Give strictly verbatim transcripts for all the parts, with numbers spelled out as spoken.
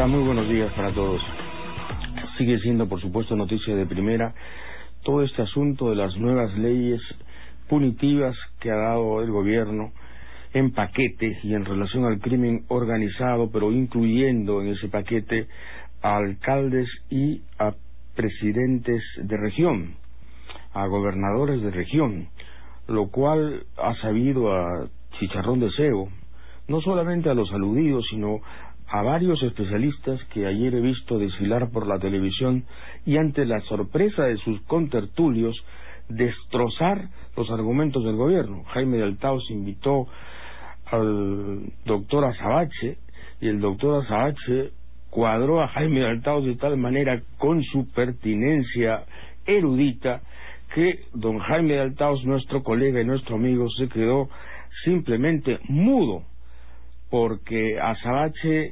Hola, muy buenos días para todos. Sigue siendo, por supuesto, noticia de primera todo este asunto de las nuevas leyes punitivas que ha dado el gobierno en paquete y en relación al crimen organizado, pero incluyendo en ese paquete a alcaldes y a presidentes de región, a gobernadores de región, lo cual ha sabido a chicharrón de cebo, no solamente a los aludidos, sino a varios especialistas que ayer he visto desfilar por la televisión y ante la sorpresa de sus contertulios destrozar los argumentos del gobierno. Jaime de Altao se invitó al doctor Azabache y el doctor Azabache cuadró a Jaime de Altao de tal manera con su pertinencia erudita que don Jaime de Altao, nuestro colega y nuestro amigo, se quedó simplemente mudo, porque Azabache,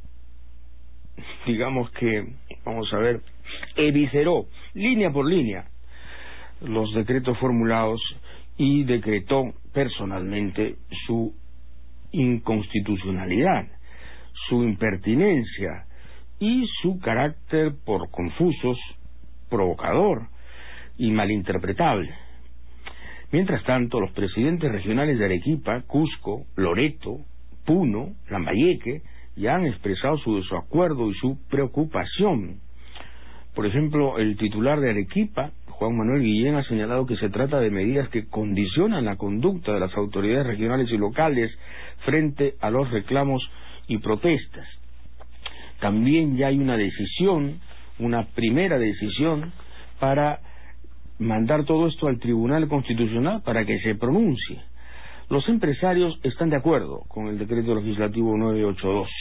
digamos que, vamos a ver, evisceró línea por línea los decretos formulados y decretó personalmente su inconstitucionalidad, su impertinencia y su carácter por confusos, provocador y malinterpretable. Mientras tanto, los presidentes regionales de Arequipa, Cusco, Loreto, Puno, Lambayeque, ya han expresado su desacuerdo y su preocupación. Por ejemplo, el titular de Arequipa, Juan Manuel Guillén, ha señalado que se trata de medidas que condicionan la conducta de las autoridades regionales y locales frente a los reclamos y protestas. También ya hay una decisión, una primera decisión, para mandar todo esto al Tribunal Constitucional para que se pronuncie. Los empresarios están de acuerdo con el decreto legislativo novecientos ochenta y dos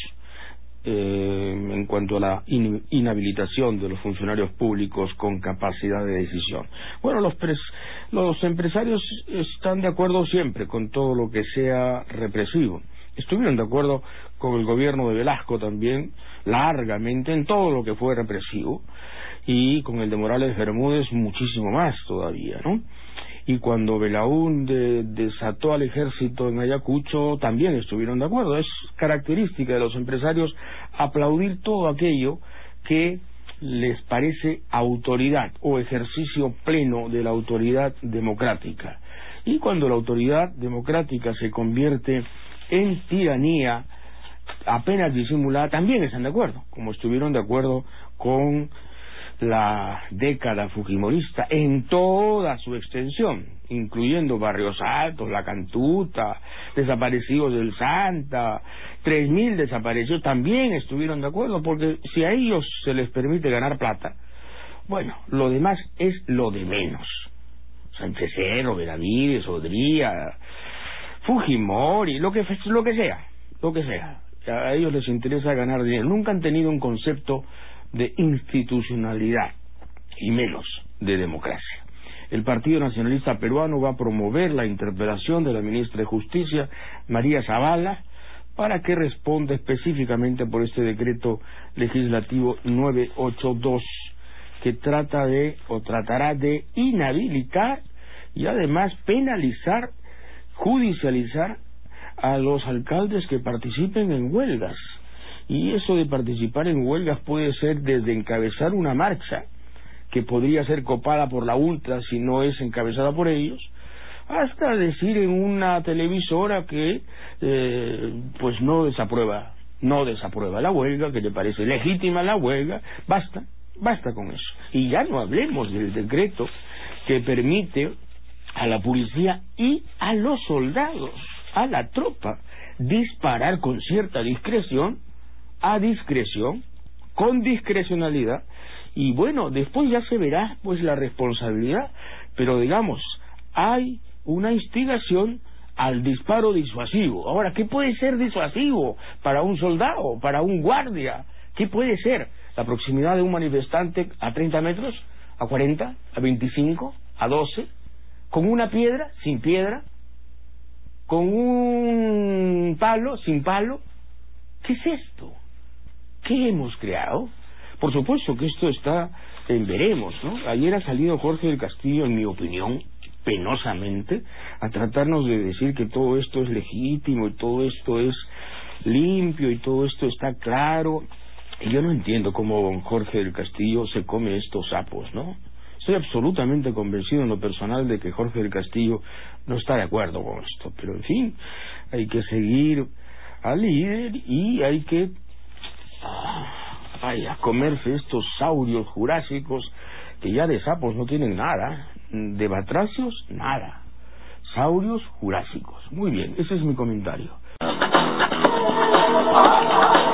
eh, en cuanto a la in inhabilitación de los funcionarios públicos con capacidad de decisión. Bueno, los, pres los empresarios están de acuerdo siempre con todo lo que sea represivo. Estuvieron de acuerdo con el gobierno de Velasco también, largamente, en todo lo que fue represivo, y con el de Morales Bermúdez muchísimo más todavía, ¿no? Y cuando Belaúnde desató al ejército en Ayacucho, también estuvieron de acuerdo. Es característica de los empresarios aplaudir todo aquello que les parece autoridad o ejercicio pleno de la autoridad democrática. Y cuando la autoridad democrática se convierte en tiranía apenas disimulada, también están de acuerdo, como estuvieron de acuerdo con la década fujimorista en toda su extensión, incluyendo Barrios Altos, La Cantuta, desaparecidos del Santa, tres mil desaparecidos, también estuvieron de acuerdo, porque si a ellos se les permite ganar plata, bueno, lo demás es lo de menos. Sánchez Cerro, Benavides, Odría, Fujimori, lo que, lo que sea, lo que sea. A ellos les interesa ganar dinero. Nunca han tenido un concepto de institucionalidad y menos de democracia. El Partido Nacionalista Peruano va a promover la interpelación de la ministra de Justicia, María Zavala, para que responda específicamente por este decreto legislativo novecientos ochenta y dos, que trata de, o tratará de inhabilitar y además penalizar, judicializar a los alcaldes que participen en huelgas. Y eso de participar en huelgas puede ser desde encabezar una marcha, que podría ser copada por la ultra si no es encabezada por ellos, hasta decir en una televisora que eh, pues no desaprueba, no desaprueba la huelga, que le parece legítima la huelga. Basta, basta con eso. Y ya no hablemos del decreto que permite a la policía y a los soldados, a la tropa, disparar con cierta discreción, a discreción, con discrecionalidad, y bueno, después ya se verá pues la responsabilidad, pero digamos, hay una instigación al disparo disuasivo. Ahora, ¿qué puede ser disuasivo para un soldado, para un guardia? ¿Qué puede ser? La proximidad de un manifestante a treinta metros, a cuarenta, a veinticinco, a doce, con una piedra, sin piedra, con un palo, sin palo. ¿Qué es esto? ¿Qué hemos creado? Por supuesto que esto está en veremos, ¿no? Ayer ha salido Jorge del Castillo, en mi opinión, penosamente, a tratarnos de decir que todo esto es legítimo y todo esto es limpio y todo esto está claro. Y yo no entiendo cómo don Jorge del Castillo se come estos sapos, ¿no? Estoy absolutamente convencido en lo personal de que Jorge del Castillo no está de acuerdo con esto, pero en fin, hay que seguir al líder y hay que ay, a comerse estos saurios jurásicos que ya de sapos no tienen nada, de batracios nada, saurios jurásicos. Muy bien, ese es mi comentario.